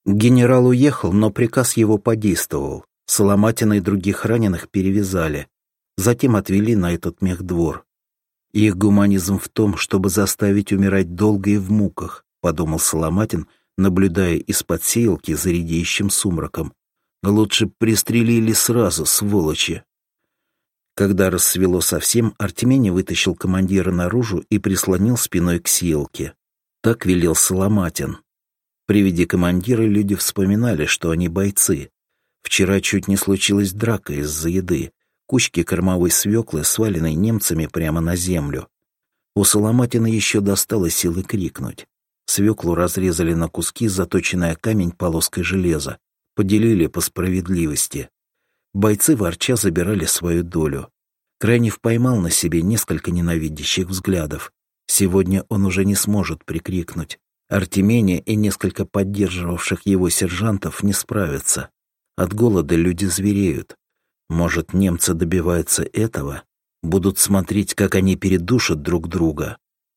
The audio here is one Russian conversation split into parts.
Генерал уехал, но приказ его подействовал. Соломатина и других раненых перевязали. Затем отвели на этот мехдвор. Их гуманизм в том, чтобы заставить умирать долго и в муках, подумал Соломатин, наблюдая из-под сеялки за редеющим сумраком. Лучше пристрелили сразу, сволочи. Когда рассвело совсем, Артемений вытащил командира наружу и прислонил спиной к сеялке. Так велел Соломатин. При виде командира люди вспоминали, что они бойцы. Вчера чуть не случилась драка из-за еды. Кучки кормовой свеклы, сваленной немцами прямо на землю. У Соломатина еще достало силы крикнуть. Свеклу разрезали на куски, заточенная камень полоской железа. Поделили по справедливости. Бойцы ворча забирали свою долю. Крайнев поймал на себе несколько ненавидящих взглядов. Сегодня он уже не сможет прикрикнуть. Артемений и несколько поддерживавших его сержантов не справятся. От голода люди звереют. Может, немцы добиваются этого? Будут смотреть, как они передушат друг друга.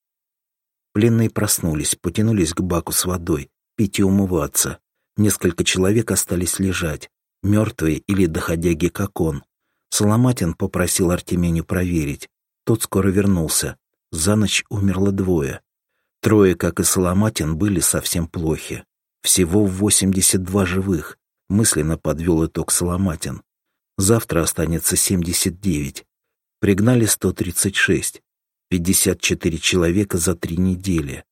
Пленные проснулись, потянулись к баку с водой, пить и умываться. Несколько человек остались лежать, мертвые или доходяги, как он. Соломатин попросил Артемению проверить. Тот скоро вернулся. За ночь умерло 2. 3, как и Соломатин, были совсем плохи. Всего 82 живых, мысленно подвел итог Соломатин. Завтра останется 79. Пригнали 136. 54 человека за 3 недели.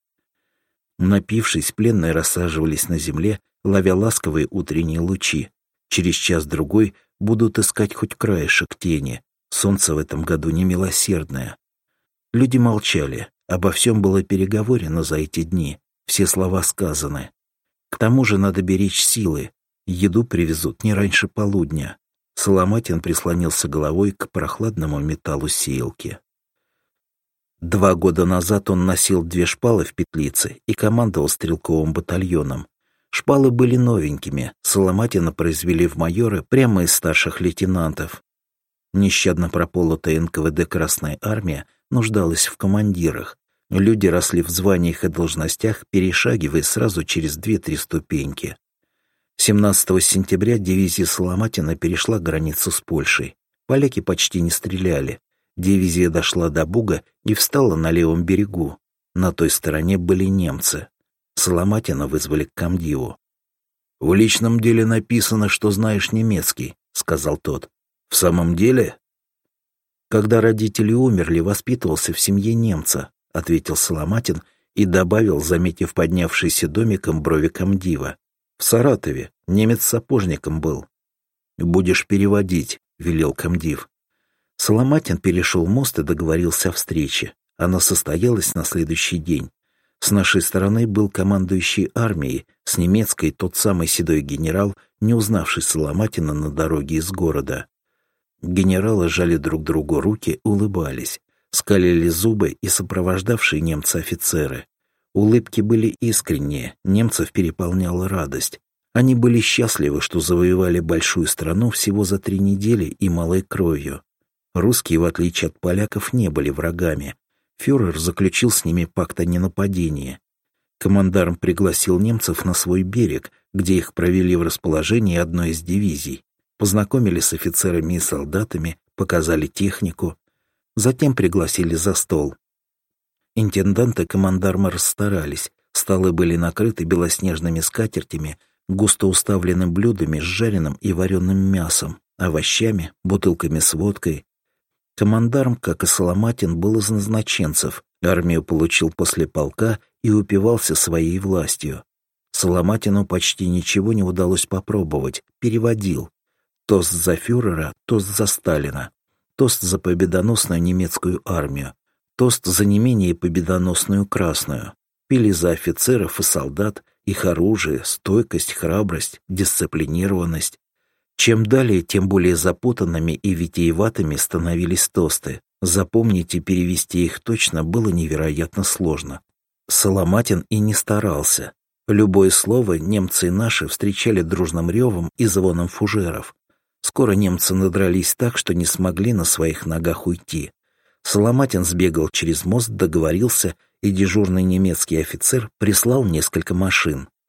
Напившись, пленные рассаживались на земле, ловя ласковые утренние лучи. Через час-другой будут искать хоть краешек тени. Солнце в этом году немилосердное. Люди молчали. Обо всем было переговорено за эти дни. Все слова сказаны. К тому же надо беречь силы. Еду привезут не раньше полудня. Соломатин прислонился головой к прохладному металлу сеялки. 2 года назад он носил 2 шпалы в петлице и командовал стрелковым батальоном. Шпалы были новенькими, Соломатина произвели в майоры прямо из старших лейтенантов. Нещадно прополотая НКВД Красная Армия нуждалась в командирах. Люди росли в званиях и должностях, перешагивая сразу через 2-3 ступеньки. 17 сентября дивизия Соломатина перешла границу с Польшей. Поляки почти не стреляли. Дивизия дошла до Буга и встала на левом берегу. На той стороне были немцы. Соломатина вызвали к комдиву. «В личном деле написано, что знаешь немецкий», — сказал тот. «В самом деле?» «Когда родители умерли, воспитывался в семье немца», — ответил Соломатин и добавил, заметив поднявшийся домиком брови комдива. «В Саратове. Немец сапожником был». «Будешь переводить», — велел комдив. Соломатин перешел мост и договорился о встрече. Она состоялась на следующий день. С нашей стороны был командующий армией, с немецкой тот самый седой генерал, не узнавший Соломатина на дороге из города. Генералы жали друг другу руки, улыбались, скалили зубы и сопровождавшие немца офицеры. Улыбки были искренние, немцев переполняла радость. Они были счастливы, что завоевали большую страну всего за 3 недели и малой кровью. Русские, в отличие от поляков, не были врагами. Фюрер заключил с ними пакт о ненападении. Командарм пригласил немцев на свой берег, где их провели в расположении одной из дивизий. Познакомили с офицерами и солдатами, показали технику. Затем пригласили за стол. Интендант и командармы расстарались. Столы были накрыты белоснежными скатертями, густо уставлены блюдами с жареным и вареным мясом, овощами, бутылками с водкой. Командарм, как и Соломатин, был из назначенцев. Армию получил после полка и упивался своей властью. Соломатину почти ничего не удалось попробовать, переводил. Тост за фюрера, тост за Сталина. Тост за победоносную немецкую армию. Тост за не менее победоносную красную. Пили за офицеров и солдат, их оружие, стойкость, храбрость, дисциплинированность. Чем далее, тем более запутанными и витиеватыми становились тосты. Запомнить и перевести их точно было невероятно сложно. Соломатин и не старался. Любое слово немцы и наши встречали дружным ревом и звоном фужеров. Скоро немцы надрались так, что не смогли на своих ногах уйти. Соломатин сбегал через мост, договорился, и дежурный немецкий офицер прислал несколько машин.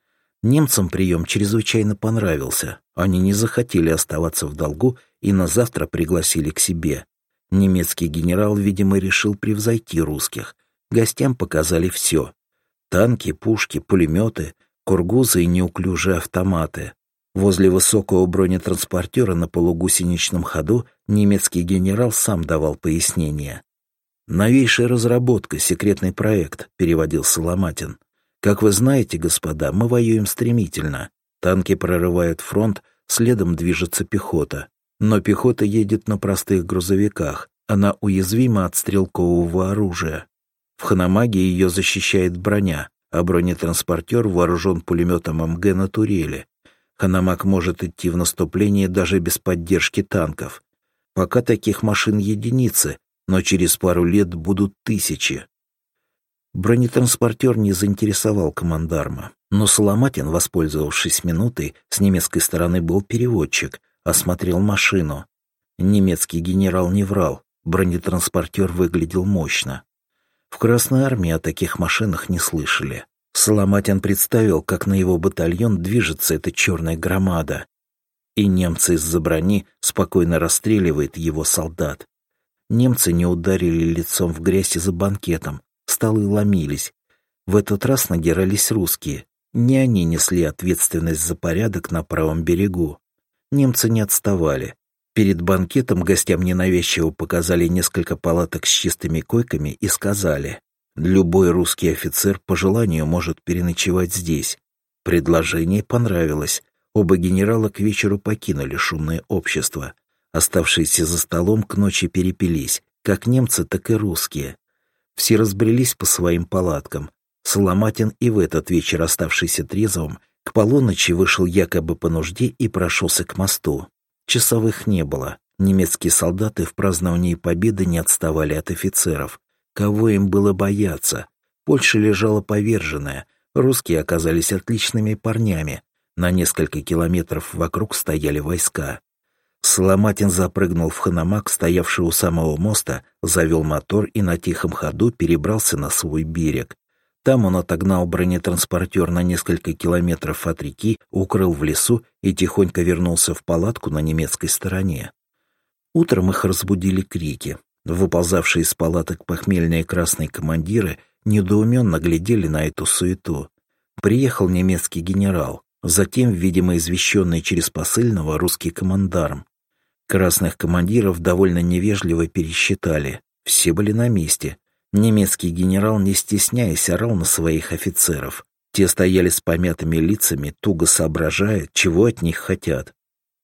Немцам прием чрезвычайно понравился. Они не захотели оставаться в долгу и на завтра пригласили к себе. Немецкий генерал, видимо, решил превзойти русских. Гостям показали все. Танки, пушки, пулеметы, кургузы и неуклюжие автоматы. Возле высокого бронетранспортера на полугусеничном ходу немецкий генерал сам давал пояснения. «Новейшая разработка, секретный проект», — переводил Соломатин. «Как вы знаете, господа, мы воюем стремительно. Танки прорывают фронт, следом движется пехота. Но пехота едет на простых грузовиках. Она уязвима от стрелкового оружия. В Ханамаге ее защищает броня, а бронетранспортер вооружен пулеметом МГ на турели. Ханамаг может идти в наступление даже без поддержки танков. Пока таких машин единицы, но через пару лет будут тысячи». Бронетранспортер не заинтересовал командарма, но Соломатин, воспользовавшись минутой, с немецкой стороны был переводчик, осмотрел машину. Немецкий генерал не врал, бронетранспортер выглядел мощно. В Красной армии о таких машинах не слышали. Соломатин представил, как на его батальон движется эта черная громада, и немцы из-за брони спокойно расстреливают его солдат. Немцы не ударили лицом в грязь и за банкетом, столы ломились. В этот раз нагирались русские. Не они несли ответственность за порядок на правом берегу. Немцы не отставали. Перед банкетом гостям ненавязчиво показали несколько палаток с чистыми койками и сказали: «Любой русский офицер по желанию может переночевать здесь». Предложение понравилось. Оба генерала к вечеру покинули шумное общество. Оставшиеся за столом к ночи перепились, как немцы, так и русские. Все разбрелись по своим палаткам. Соломатин и в этот вечер, оставшийся трезвым, к полуночи вышел якобы по нужде и прошелся к мосту. Часовых не было. Немецкие солдаты в праздновании победы не отставали от офицеров. Кого им было бояться? Польша лежала поверженная. Русские оказались отличными парнями. На несколько километров вокруг стояли войска. Соломатин запрыгнул в Ханамаг, стоявший у самого моста, завел мотор и на тихом ходу перебрался на свой берег. Там он отогнал бронетранспортер на несколько километров от реки, укрыл в лесу и тихонько вернулся в палатку на немецкой стороне. Утром их разбудили крики. Выползавшие из палаток похмельные красные командиры недоуменно глядели на эту суету. Приехал немецкий генерал, затем, видимо, извещенный через посыльного, русский командарм. Красных командиров довольно невежливо пересчитали. Все были на месте. Немецкий генерал, не стесняясь, орал на своих офицеров. Те стояли с помятыми лицами, туго соображая, чего от них хотят.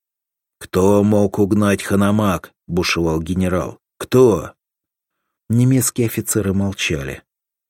«Кто мог угнать Ханамаг?» — бушевал генерал. «Кто?» Немецкие офицеры молчали.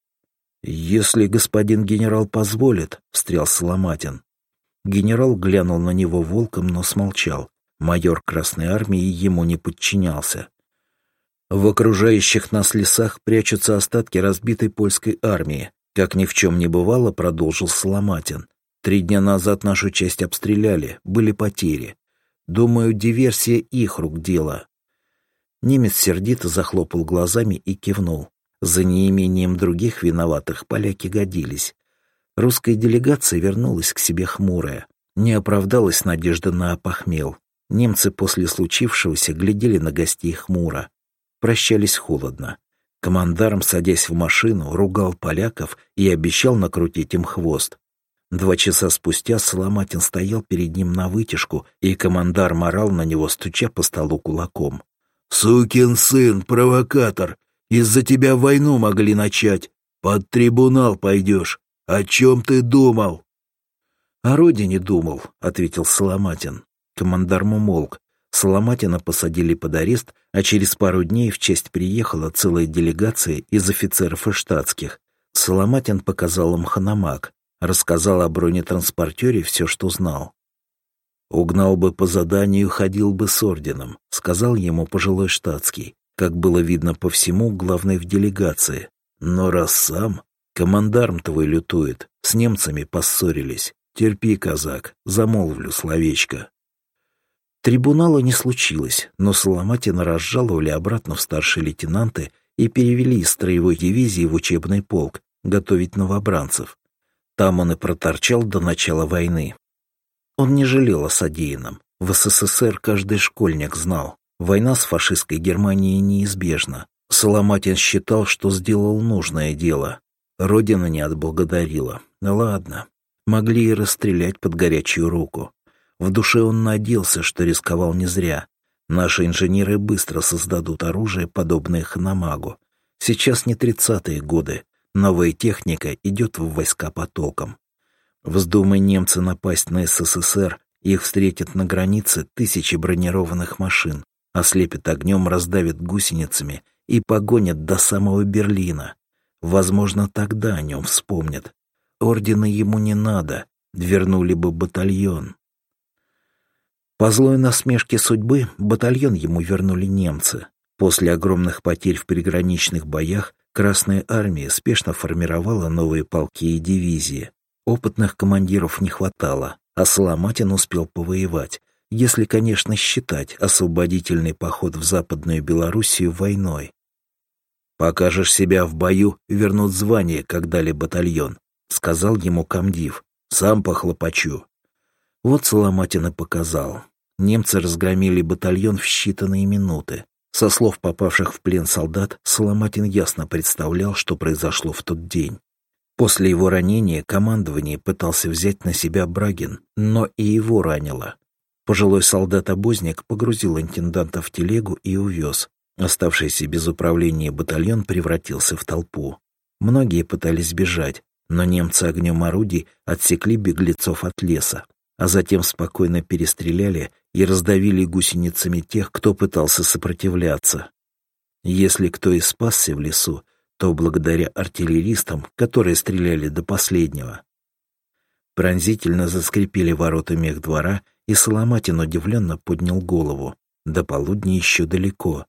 «Если господин генерал позволит», — встрял Соломатин. Генерал глянул на него волком, но смолчал. Майор Красной армии ему не подчинялся. «В окружающих нас лесах прячутся остатки разбитой польской армии», как ни в чем не бывало, продолжил Соломатин. 3 дня назад нашу часть обстреляли, были потери. Думаю, диверсия их рук дело». Немец сердито захлопал глазами и кивнул. За неимением других виноватых поляки годились. Русская делегация вернулась к себе хмурая. Не оправдалась надежда на опохмел. Немцы после случившегося глядели на гостей хмуро. Прощались холодно. Командарм, садясь в машину, ругал поляков и обещал накрутить им хвост. 2 часа спустя Соломатин стоял перед ним навытяжку, и командарм орал на него, стуча по столу кулаком. «Сукин сын, провокатор! Из-за тебя войну могли начать! Под трибунал пойдешь! О чем ты думал?» «О родине думал», — ответил Соломатин. Командарм умолк. Соломатина посадили под арест, а через пару дней в часть приехала целая делегация из офицеров и штатских. Соломатин показал им Ханамаг, рассказал о бронетранспортере все, что знал. «Угнал бы по заданию, ходил бы с орденом», — сказал ему пожилой штатский, как было видно по всему, главный в делегации. «Но раз сам, командарм твой лютует, с немцами поссорились. Терпи, казак, замолвлю словечко». Трибунала не случилось, но Соломатина разжаловали обратно в старшие лейтенанты и перевели из строевой дивизии в учебный полк готовить новобранцев. Там он и проторчал до начала войны. Он не жалел о содеянном. В СССР каждый школьник знал, война с фашистской Германией неизбежна. Соломатин считал, что сделал нужное дело. Родина не отблагодарила. Ладно, могли и расстрелять под горячую руку. В душе он надеялся, что рисковал не зря. Наши инженеры быстро создадут оружие, подобное Ханамагу. Сейчас не 30-е годы. Новая техника идет в войска потоком. Вздумай немцы напасть на СССР, их встретят на границе тысячи бронированных машин, ослепят огнем, раздавят гусеницами и погонят до самого Берлина. Возможно, тогда о нем вспомнят. Ордена ему не надо, вернули бы батальон. По злой насмешке судьбы батальон ему вернули немцы. После огромных потерь в приграничных боях Красная армия спешно формировала новые полки и дивизии. Опытных командиров не хватало, а Соломатин успел повоевать, если, конечно, считать освободительный поход в Западную Белоруссию войной. «Покажешь себя в бою, вернут звание, как дали батальон», — сказал ему комдив. «Сам похлопочу». Вот Соломатин и показал. Немцы разгромили батальон в считанные минуты. Со слов попавших в плен солдат, Соломатин ясно представлял, что произошло в тот день. После его ранения командование пытался взять на себя Брагин, но и его ранило. Пожилой солдат-обозник погрузил интенданта в телегу и увез. Оставшийся без управления батальон превратился в толпу. Многие пытались бежать, но немцы огнем орудий отсекли беглецов от леса, а затем спокойно перестреляли и раздавили гусеницами тех, кто пытался сопротивляться. Если кто и спасся в лесу, то благодаря артиллеристам, которые стреляли до последнего. Пронзительно заскрипели ворота мехдвора, и Соломатин удивленно поднял голову. До полудня еще далеко.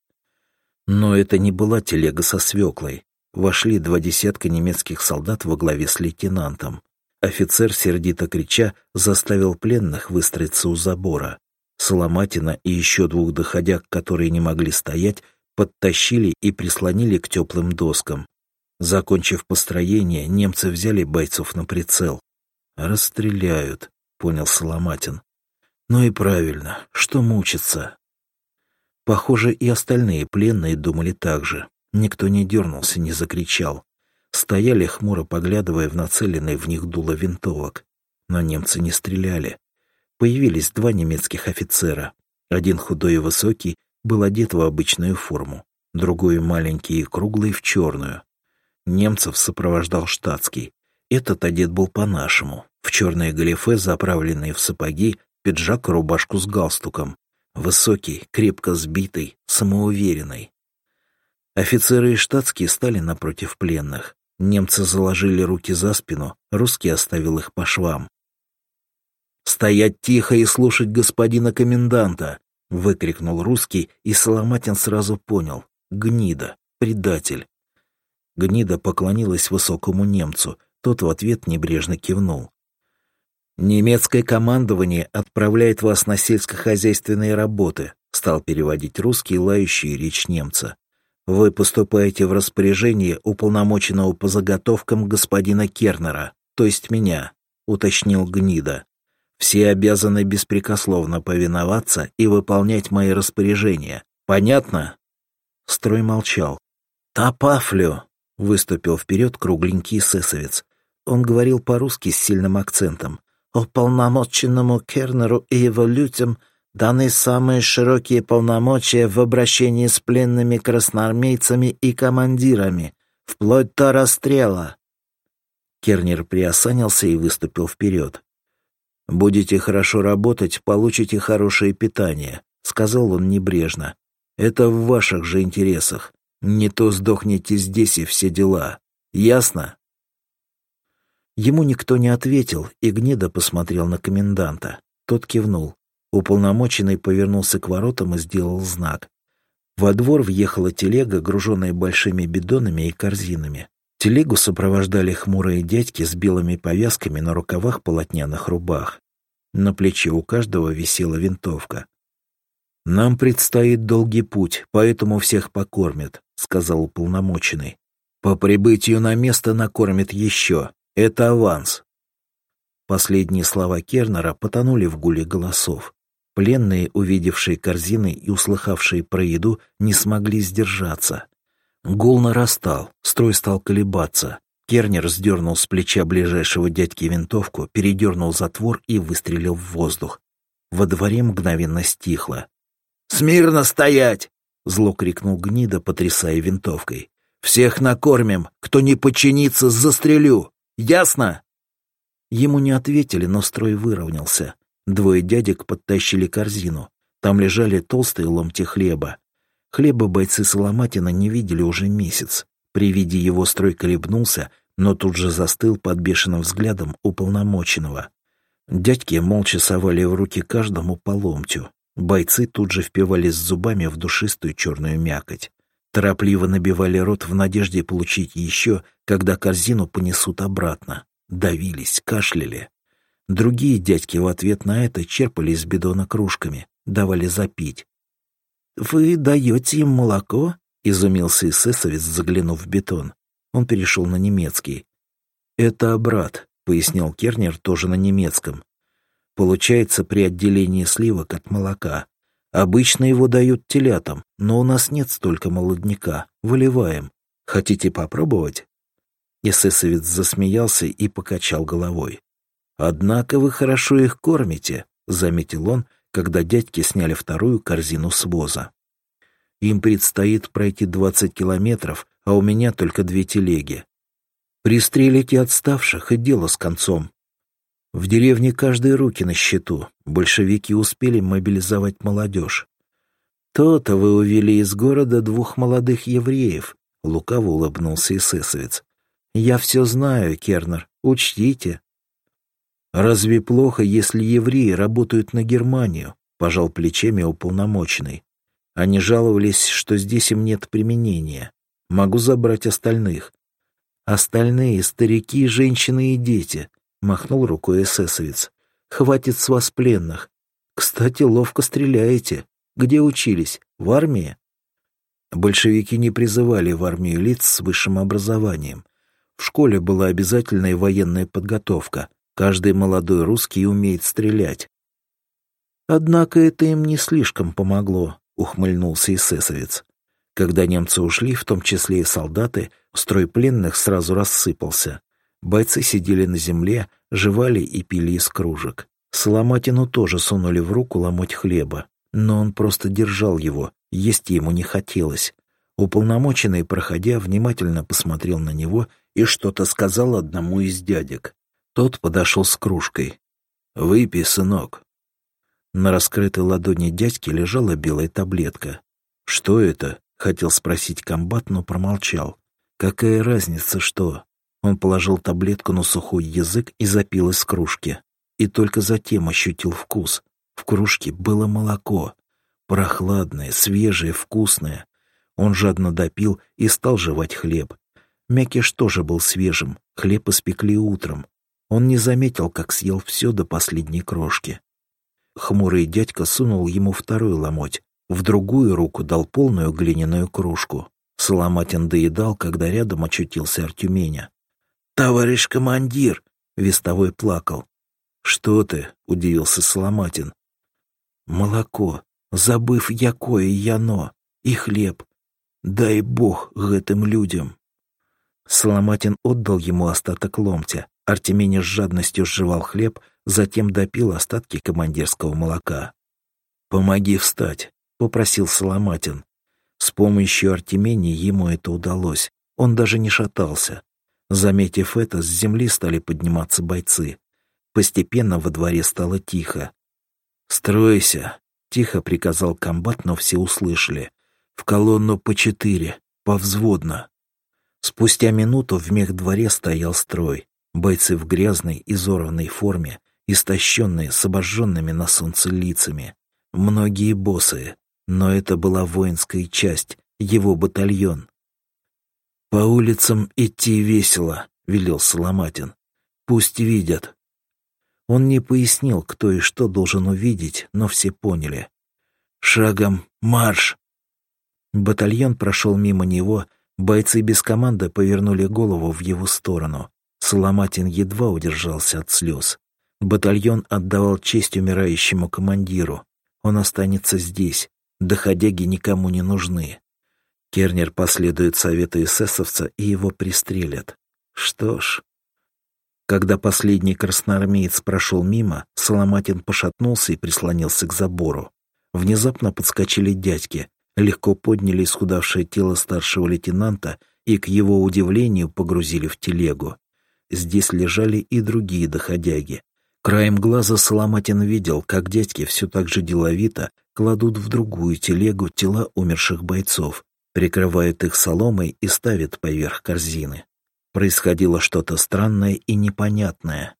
Но это не была телега со свеклой. Вошли 20 немецких солдат во главе с лейтенантом. Офицер, сердито крича, заставил пленных выстроиться у забора. Соломатина и еще 2 доходяг, которые не могли стоять, подтащили и прислонили к теплым доскам. Закончив построение, немцы взяли бойцов на прицел. «Расстреляют», — понял Соломатин. «Ну и правильно, что мучиться?» Похоже, и остальные пленные думали так же. Никто не дернулся, не закричал. Стояли, хмуро поглядывая в нацеленные в них дуло винтовок. Но немцы не стреляли. Появились 2 немецких офицера. Один худой и высокий был одет в обычную форму, другой маленький и круглый в черную. Немцев сопровождал штатский. Этот одет был по-нашему, в черное галифе, заправленные в сапоги, пиджак и рубашку с галстуком. Высокий, крепко сбитый, самоуверенный. Офицеры и штатские стали напротив пленных. Немцы заложили руки за спину, русский оставил их по швам. «Стоять тихо и слушать господина коменданта!» — выкрикнул русский, и Соломатин сразу понял — гнида, предатель. Гнида поклонилась высокому немцу, тот в ответ небрежно кивнул. «Немецкое командование отправляет вас на сельскохозяйственные работы», — стал переводить русский лающий речь немца. «Вы поступаете в распоряжение уполномоченного по заготовкам господина Кернера, то есть меня», — уточнил гнида. «Все обязаны беспрекословно повиноваться и выполнять мои распоряжения. Понятно?» Строй молчал. «Топафлю!» — выступил вперед кругленький эсэсовец. Он говорил по-русски с сильным акцентом. «Уполномоченному Кернеру и его людям даны самые широкие полномочия в обращении с пленными красноармейцами и командирами, вплоть до расстрела». Кернер приосанился и выступил вперед. «Будете хорошо работать, получите хорошее питание», — сказал он небрежно. «Это в ваших же интересах. Не то сдохнете здесь и все дела. Ясно?» Ему никто не ответил, и гнида посмотрел на коменданта. Тот кивнул. Уполномоченный повернулся к воротам и сделал знак. Во двор въехала телега, груженная большими бидонами и корзинами. Телегу сопровождали хмурые дядьки с белыми повязками на рукавах полотняных рубах. На плече у каждого висела винтовка. «Нам предстоит долгий путь, поэтому всех покормят», — сказал уполномоченный. «По прибытию на место накормят еще. Это аванс. Последние слова Кернера потонули в гуле голосов. Пленные, увидевшие корзины и услыхавшие про еду, не смогли сдержаться. Гул нарастал, строй стал колебаться. Кернер сдернул с плеча ближайшего дядьки винтовку, передернул затвор и выстрелил в воздух. Во дворе мгновенно стихло. «Смирно стоять!» — зло крикнул гнида, потрясая винтовкой. «Всех накормим! Кто не подчинится, застрелю! Ясно?» Ему не ответили, но строй выровнялся. Двое дядек подтащили корзину. Там лежали толстые ломти хлеба. Хлеба бойцы Соломатина не видели уже месяц. При виде его строй колебнулся, но тут же застыл под бешеным взглядом уполномоченного. Дядьки молча совали в руки каждому по ломтю. Бойцы тут же впивались зубами в душистую черную мякоть. Торопливо набивали рот в надежде получить еще, когда корзину понесут обратно. Давились, кашляли. Другие дядьки в ответ на это черпали из бидона кружками, давали запить. «Вы даете им молоко?» — изумился эсэсовец, заглянув в бетон. Он перешел на немецкий. «Это брат», — пояснил Кернер тоже на немецком. «Получается при отделении сливок от молока. Обычно его дают телятам, но у нас нет столько молодняка. Выливаем. Хотите попробовать?» Эсэсовец засмеялся и покачал головой. «Однако вы хорошо их кормите», — заметил он, когда дядьки сняли вторую корзину с воза. «Им предстоит пройти 20 километров, а у меня только 2 телеги. Пристрелите отставших, и дело с концом. В деревне каждой руки на счету. Большевики успели мобилизовать молодежь. То-то вы увели из города 2 молодых евреев», — лукаво улыбнулся эсэсовец. «Я все знаю, Кернер, учтите». «Разве плохо, если евреи работают на Германию?» — пожал плечами уполномоченный. «Они жаловались, что здесь им нет применения. Могу забрать остальных». «Остальные — старики, женщины и дети», — махнул рукой эсэсовец. «Хватит с вас пленных. Кстати, ловко стреляете. Где учились? В армии?» Большевики не призывали в армию лиц с высшим образованием. В школе была обязательная военная подготовка. Каждый молодой русский умеет стрелять. «Однако это им не слишком помогло», — ухмыльнулся эсэсовец. Когда немцы ушли, в том числе и солдаты, строй пленных сразу рассыпался. Бойцы сидели на земле, жевали и пили из кружек. Соломатину тоже сунули в руку ломоть хлеба, но он просто держал его, есть ему не хотелось. Уполномоченный, проходя, внимательно посмотрел на него и что-то сказал одному из дядек. Тот подошел с кружкой. «Выпей, сынок». На раскрытой ладони дядьки лежала белая таблетка. «Что это?» — хотел спросить комбат, но промолчал. «Какая разница, что?» Он положил таблетку на сухой язык и запил из кружки. И только затем ощутил вкус. В кружке было молоко. Прохладное, свежее, вкусное. Он жадно допил и стал жевать хлеб. Мякиш тоже был свежим, хлеб испекли утром. Он не заметил, как съел все до последней крошки. Хмурый дядька сунул ему второй ломоть, в другую руку дал полную глиняную кружку. Соломатин доедал, когда рядом очутился Артюменя. «Товарищ командир!» — вестовой плакал. «Что ты?» — удивился Соломатин. «Молоко, забыв якое яно, и хлеб. Дай Бог гэтым людям!» Соломатин отдал ему остаток ломтя. Артеменя с жадностью сживал хлеб, затем допил остатки командирского молока. «Помоги встать», — попросил Соломатин. С помощью Артемения ему это удалось. Он даже не шатался. Заметив это, с земли стали подниматься бойцы. Постепенно во дворе стало тихо. «Стройся», — тихо приказал комбат, но все услышали. «В колонну по 4, повзводно». Спустя минуту в мехдворе стоял строй. Бойцы в грязной, изорванной форме, истощенные, с обожженными на солнце лицами. Многие босые, но это была воинская часть, его батальон. «По улицам идти весело», — велел Соломатин. «Пусть видят». Он не пояснил, кто и что должен увидеть, но все поняли. «Шагом марш!» Батальон прошел мимо него, бойцы без команды повернули голову в его сторону. Соломатин едва удержался от слез. Батальон отдавал честь умирающему командиру. Он останется здесь. Доходяги никому не нужны. Кернер последует совету эсэсовца, и его пристрелят. Что ж... Когда последний красноармеец прошел мимо, Соломатин пошатнулся и прислонился к забору. Внезапно подскочили дядьки, легко подняли исхудавшее тело старшего лейтенанта и, к его удивлению, погрузили в телегу. Здесь лежали и другие доходяги. Краем глаза Соломатин видел, как дядьки все так же деловито кладут в другую телегу тела умерших бойцов, прикрывают их соломой и ставят поверх корзины. Происходило что-то странное и непонятное.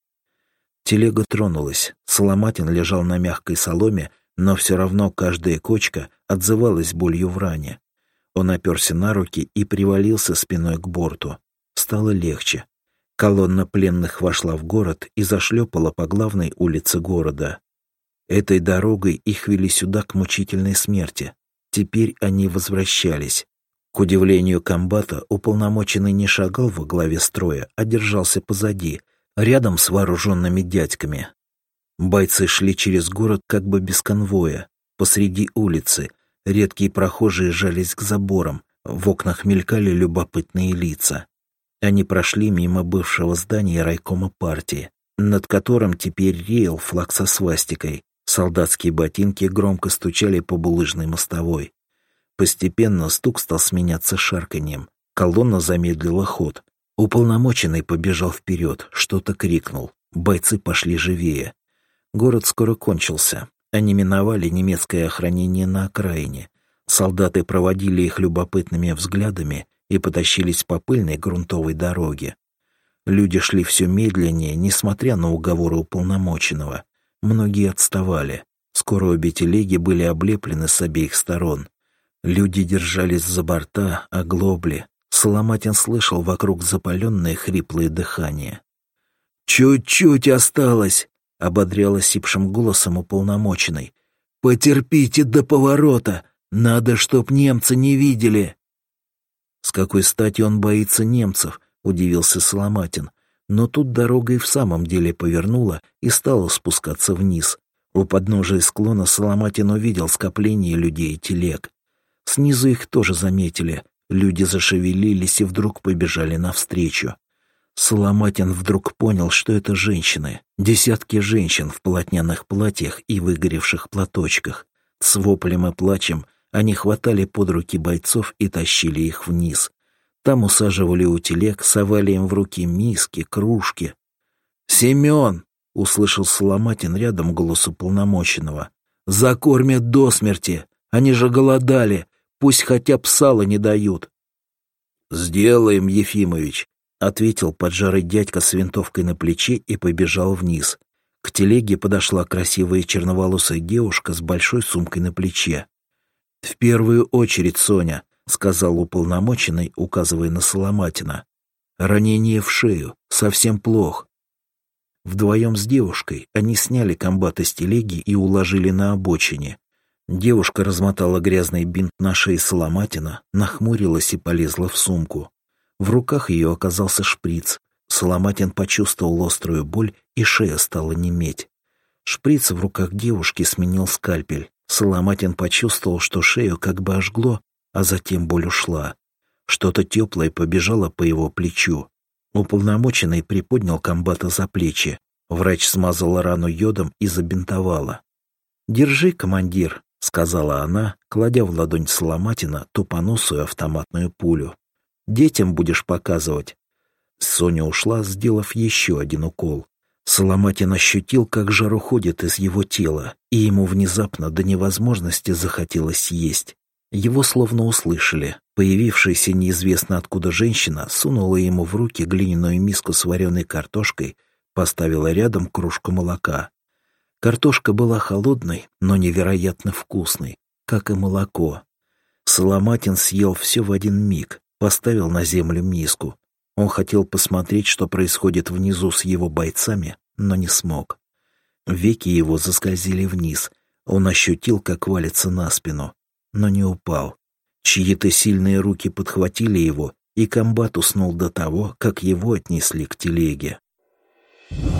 Телега тронулась. Соломатин лежал на мягкой соломе, но все равно каждая кочка отзывалась болью в ране. Он оперся на руки и привалился спиной к борту. Стало легче. Колонна пленных вошла в город и зашлепала по главной улице города. Этой дорогой их вели сюда к мучительной смерти. Теперь они возвращались. К удивлению комбата, уполномоченный не шагал во главе строя, а держался позади, рядом с вооруженными дядьками. Бойцы шли через город как бы без конвоя. Посреди улицы редкие прохожие жались к заборам, в окнах мелькали любопытные лица. Они прошли мимо бывшего здания райкома партии, над которым теперь реял флаг со свастикой. Солдатские ботинки громко стучали по булыжной мостовой. Постепенно стук стал сменяться шарканьем. Колонна замедлила ход. Уполномоченный побежал вперед, что-то крикнул. Бойцы пошли живее. Город скоро кончился. Они миновали немецкое охранение на окраине. Солдаты проводили их любопытными взглядами и потащились по пыльной грунтовой дороге. Люди шли все медленнее, несмотря на уговоры уполномоченного. Многие отставали. Скоро обе телеги были облеплены с обеих сторон. Люди держались за борта, оглобли. Соломатин слышал вокруг запаленное хриплое дыхание. «Чуть-чуть осталось!» — ободрял осипшим голосом уполномоченный. «Потерпите до поворота! Надо, чтоб немцы не видели!» «С какой стати он боится немцев?» — удивился Соломатин. Но тут дорога и в самом деле повернула и стала спускаться вниз. У подножия склона Соломатин увидел скопление людей и телег. Снизу их тоже заметили. Люди зашевелились и вдруг побежали навстречу. Соломатин вдруг понял, что это женщины. Десятки женщин в полотняных платьях и выгоревших платочках. С воплем и плачем они хватали под руки бойцов и тащили их вниз. Там усаживали у телег, совали им в руки миски, кружки. «Семен!» — услышал Соломатин рядом голос уполномоченного. «Закормят до смерти! Они же голодали! Пусть хотя б сала не дают!» «Сделаем, Ефимович!» — ответил поджарый дядька с винтовкой на плече и побежал вниз. К телеге подошла красивая черноволосая девушка с большой сумкой на плече. «В первую очередь, Соня!» — сказал уполномоченный, указывая на Соломатина. «Ранение в шею, совсем плохо». Вдвоем с девушкой они сняли комбата с телеги и уложили на обочине. Девушка размотала грязный бинт на шее Соломатина, нахмурилась и полезла в сумку. В руках ее оказался шприц. Соломатин почувствовал острую боль, и шея стала неметь. Шприц в руках девушки сменил скальпель. Соломатин почувствовал, что шею как бы ожгло, а затем боль ушла. Что-то теплое побежало по его плечу. Уполномоченный приподнял комбата за плечи. Врач смазала рану йодом и забинтовала. «Держи, командир», — сказала она, кладя в ладонь Соломатина тупоносую автоматную пулю. «Детям будешь показывать». Соня ушла, сделав еще один укол. Соломатин ощутил, как жар уходит из его тела, и ему внезапно до невозможности захотелось есть. Его словно услышали. Появившаяся неизвестно откуда женщина сунула ему в руки глиняную миску с вареной картошкой, поставила рядом кружку молока. Картошка была холодной, но невероятно вкусной, как и молоко. Соломатин съел все в один миг, поставил на землю миску. Он хотел посмотреть, что происходит внизу с его бойцами, но не смог. Веки его заскользили вниз. Он ощутил, как валится на спину, но не упал. Чьи-то сильные руки подхватили его, и комбат уснул до того, как его отнесли к телеге.